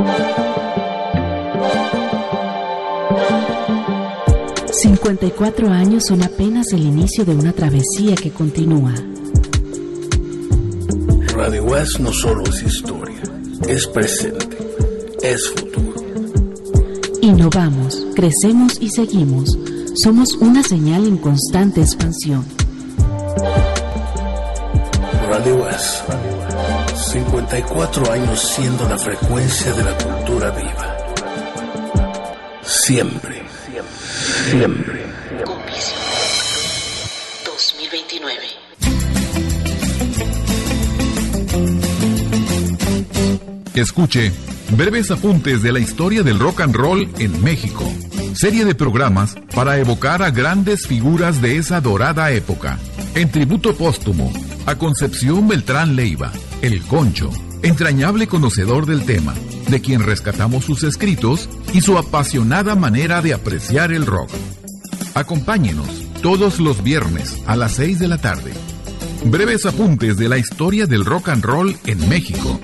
...54 años son apenas el inicio de una travesía que continúa. Radio UAS no solo es historia, es presente, es futuro. Innovamos, crecemos y seguimos. Somos una señal en constante expansión. Radio UAS, 54 años siendo la frecuencia de la cultura viva. Siempre. Siempre. Comicio 2029. Escuche breves apuntes de la historia del rock and roll en México. Serie de programas para evocar a grandes figuras de esa dorada época. En tributo póstumo a Concepción Beltrán Leiva, El Concho, entrañable conocedor del tema, de quien rescatamos sus escritos y su apasionada manera de apreciar el rock. Acompáñenos todos los viernes a las 6 de la tarde. Breves apuntes de la historia del rock and roll en México.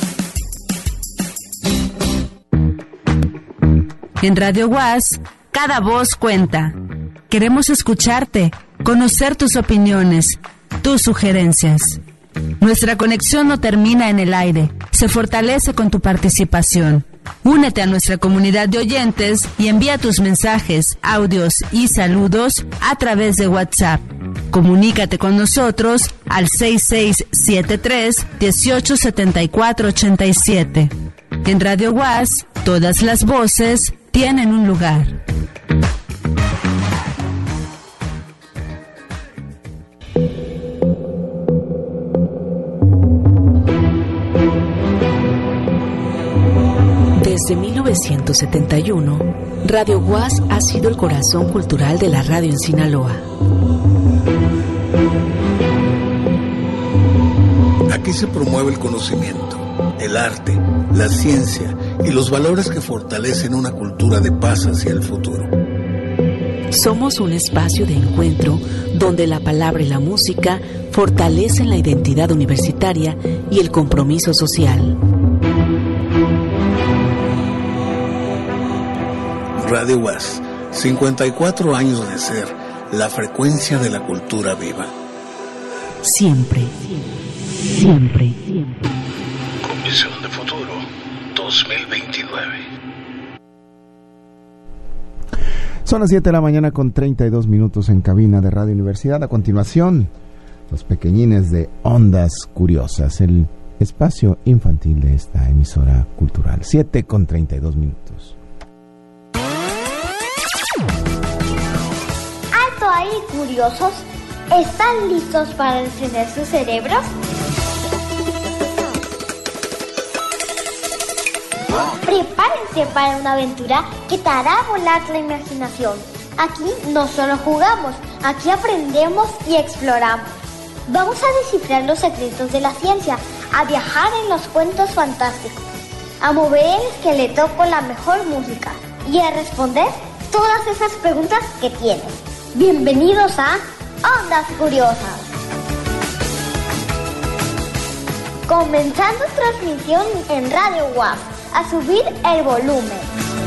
En Radio UAS, cada voz cuenta. Queremos escucharte, conocer tus opiniones, tus sugerencias. Nuestra conexión no termina en el aire, se fortalece con tu participación. Únete a nuestra comunidad de oyentes y envía tus mensajes, audios y saludos a través de WhatsApp. Comunícate con nosotros al 6673-187487. En Radio UAS, todas las voces tienen un lugar. Desde 1971, Radio UAS ha sido el corazón cultural de la radio en Sinaloa. Aquí se promueve el conocimiento, el arte, la ciencia y los valores que fortalecen una cultura de paz hacia el futuro. Somos un espacio de encuentro donde la palabra y la música fortalecen la identidad universitaria y el compromiso social. Radio UAS, 54 años de ser la frecuencia de la cultura viva. Siempre, siempre, siempre. Comisión de Futuro 2029. Son las 7 de la mañana con 32 minutos en cabina de Radio Universidad. A continuación, los pequeñines de Ondas Curiosas, el espacio infantil de esta emisora cultural. 7 con 32 minutos. ¡Alto ahí, curiosos! ¿Están listos para encender sus cerebros? Prepárense para una aventura que te hará volar la imaginación. Aquí no solo jugamos, aquí aprendemos y exploramos. Vamos a descifrar los secretos de la ciencia, a viajar en los cuentos fantásticos, a mover el esqueleto con la mejor música y a responder todas esas preguntas que tienen. Bienvenidos a Ondas Curiosas. Comenzando transmisión en Radio UAS. A subir el volumen.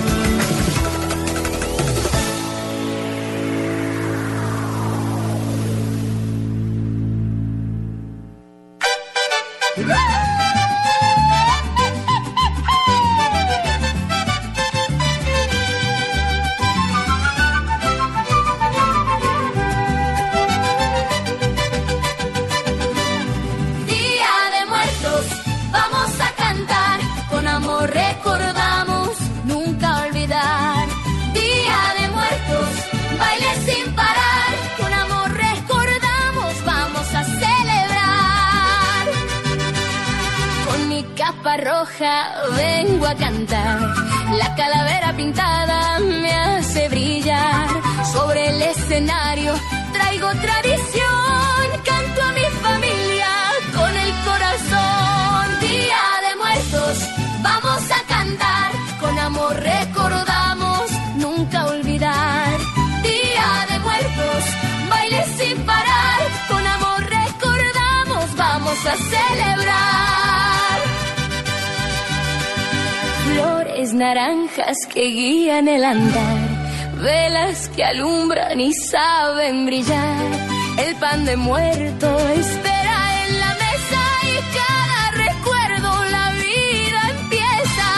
Recordamos nunca olvidar. Día de Muertos, baile sin parar. Con amor recordamos, vamos a celebrar. Con mi capa roja vengo a cantar. La calavera pintada me hace brillar. Sobre el escenario traigo tradición. Canto a mi familia con el corazón. Día de Muertos, vamos a cantar, con amor recordamos, nunca olvidar. Día de Muertos, baile sin parar, con amor recordamos, vamos a celebrar. flores naranjas que guían el andar, velas que alumbran y saben brillar. El pan de muerto espera en la mesa y cada recuerdo la vida empieza.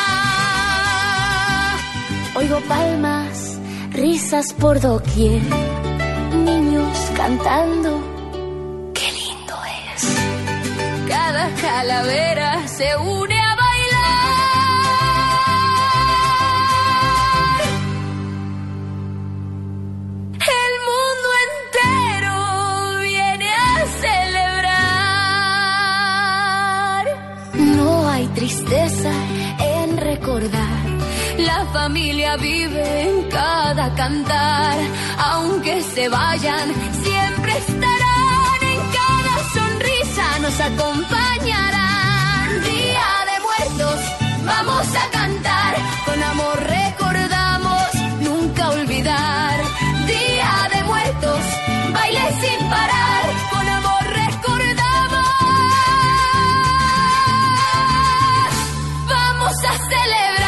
Oigo palmas, risas por doquier, niños cantando, qué lindo es. Cada calavera se une a bailar. El mundo entero viene a celebrar. No hay tristeza en recordar, la familia vive en cada cantar. Aunque se vayan, siempre estarán, en cada sonrisa nos acompañarán. Día de Muertos, vamos a cantar, con amor recordamos, nunca olvidar. Día de Muertos, baile sin parar, con amor recordamos, vamos a celebrar.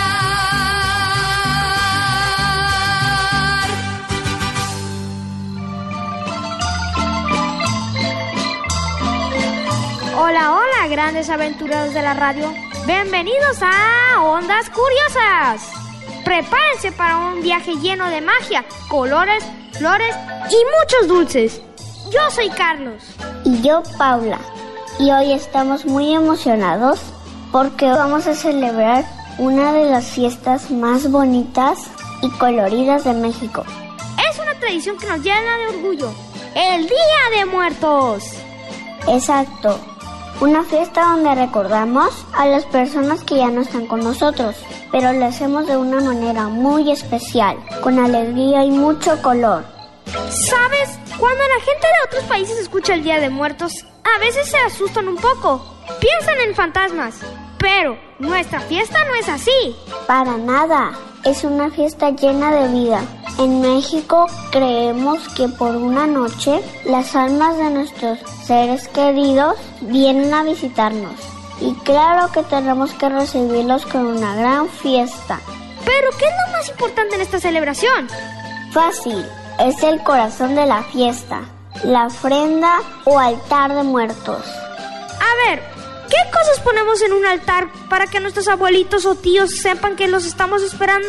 Hola, hola, grandes aventureros de la radio. Bienvenidos a Ondas Curiosas. Prepárense para un viaje lleno de magia, colores, flores y muchos dulces. Yo soy Carlos. Y yo, Paula. Y hoy estamos muy emocionados porque vamos a celebrar una de las fiestas más bonitas y coloridas de México. Es una tradición que nos llena de orgullo. El Día de Muertos. Exacto. Una fiesta donde recordamos a las personas que ya no están con nosotros, pero lo hacemos de una manera muy especial, con alegría y mucho color. ¿Sabes? Cuando la gente de otros países escucha el Día de Muertos, a veces se asustan un poco, piensan en fantasmas, pero nuestra fiesta no es así. Para nada, es una fiesta llena de vida. En México creemos que por una noche las almas de nuestros seres queridos vienen a visitarnos. Y claro que tenemos que recibirlos con una gran fiesta. ¿Pero qué es lo más importante en esta celebración? Fácil, es el corazón de la fiesta, la ofrenda o altar de muertos. A ver, ¿qué cosas ponemos en un altar para que nuestros abuelitos o tíos sepan que los estamos esperando?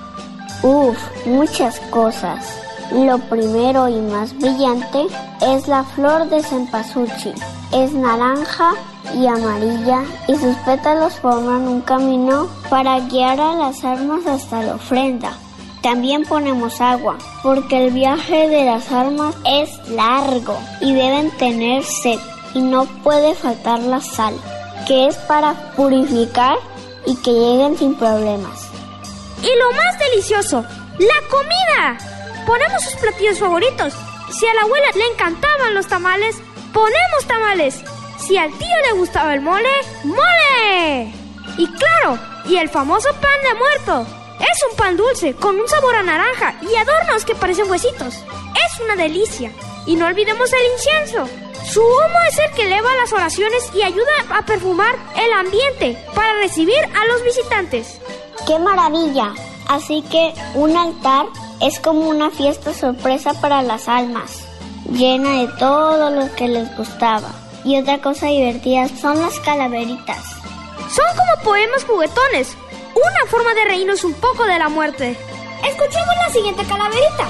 Muchas cosas. Lo primero y más brillante es la flor de cempasúchil. Es naranja y amarilla y sus pétalos forman un camino para guiar a las almas hasta la ofrenda. También ponemos agua, porque el viaje de las almas es largo y deben tener sed. Y no puede faltar la sal, que es para purificar y que lleguen sin problemas. Y lo más delicioso, la comida. Ponemos sus platillos favoritos. Si a la abuela le encantaban los tamales, ponemos tamales. Si al tío le gustaba el mole, ¡mole! Y claro, y el famoso pan de muerto. Es un pan dulce con un sabor a naranja y adornos que parecen huesitos. Es una delicia. Y no olvidemos el incienso. Su humo es el que eleva las oraciones y ayuda a perfumar el ambiente para recibir a los visitantes. ¡Qué maravilla! Así que un altar es como una fiesta sorpresa para las almas, llena de todo lo que les gustaba. Y otra cosa divertida son las calaveritas. Son como poemas juguetones, una forma de reírnos un poco de la muerte. Escuchemos la siguiente calaverita.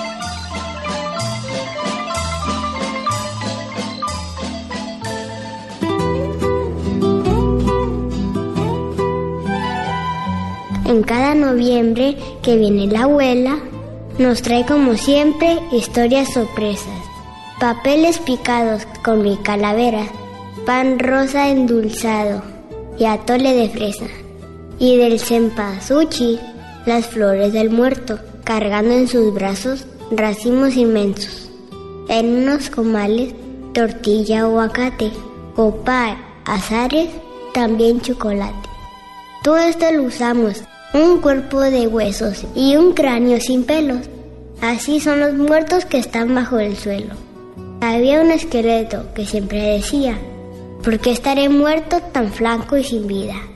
En cada noviembre que viene la abuela, nos trae como siempre historias sorpresas. Papeles picados con mi calavera, pan rosa endulzado y atole de fresa. Y del cempasúchil, las flores del muerto, cargando en sus brazos racimos inmensos. En unos comales, tortilla, aguacate, copa, azares, también chocolate. Todo esto lo usamos, un cuerpo de huesos y un cráneo sin pelos. Así son los muertos que están bajo el suelo. Había un esqueleto que siempre decía: ¿por qué estaré muerto tan flaco y sin vida?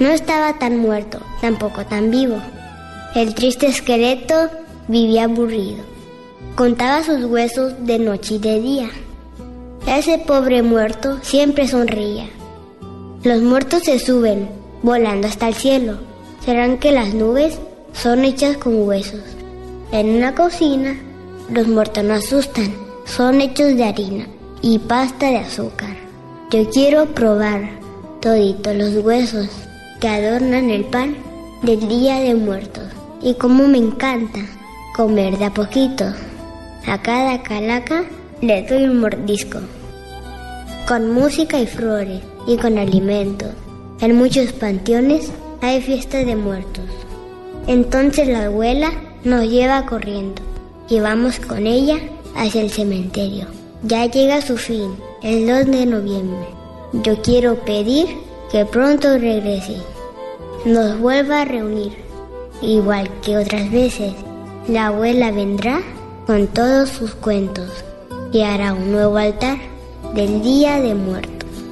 No estaba tan muerto, tampoco tan vivo. El triste esqueleto vivía aburrido. Contaba sus huesos de noche y de día. Ese pobre muerto siempre sonreía. Los muertos se suben, volando hasta el cielo. ¿Serán que las nubes son hechas con huesos? En una cocina, los muertos no asustan. Son hechos de harina y pasta de azúcar. Yo quiero probar toditos los huesos que adornan el pan del Día de Muertos. Y como me encanta comer de a poquito. A cada calaca le doy un mordisco. Con música y flores y con alimentos. En muchos panteones hay fiestas de muertos. Entonces la abuela nos lleva corriendo y vamos con ella hacia el cementerio. Ya llega su fin, el 2 de noviembre. Yo quiero pedir que pronto regrese, nos vuelva a reunir. Igual que otras veces, la abuela vendrá con todos sus cuentos y hará un nuevo altar del Día de Muertos.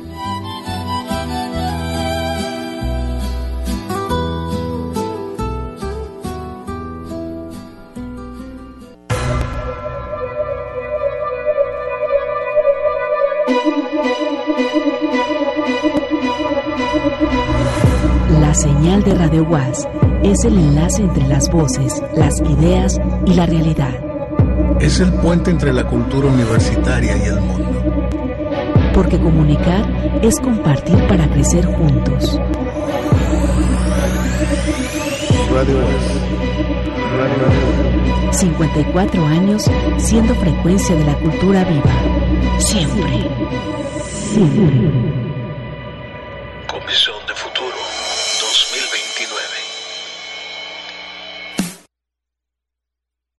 La señal de Radio UAS es el enlace entre las voces, las ideas y la realidad. Es el puente entre la cultura universitaria y el mundo. Porque comunicar es compartir para crecer juntos. Radio UAS. 54 años siendo frecuencia de la cultura viva. Siempre. Comisión de Futuro.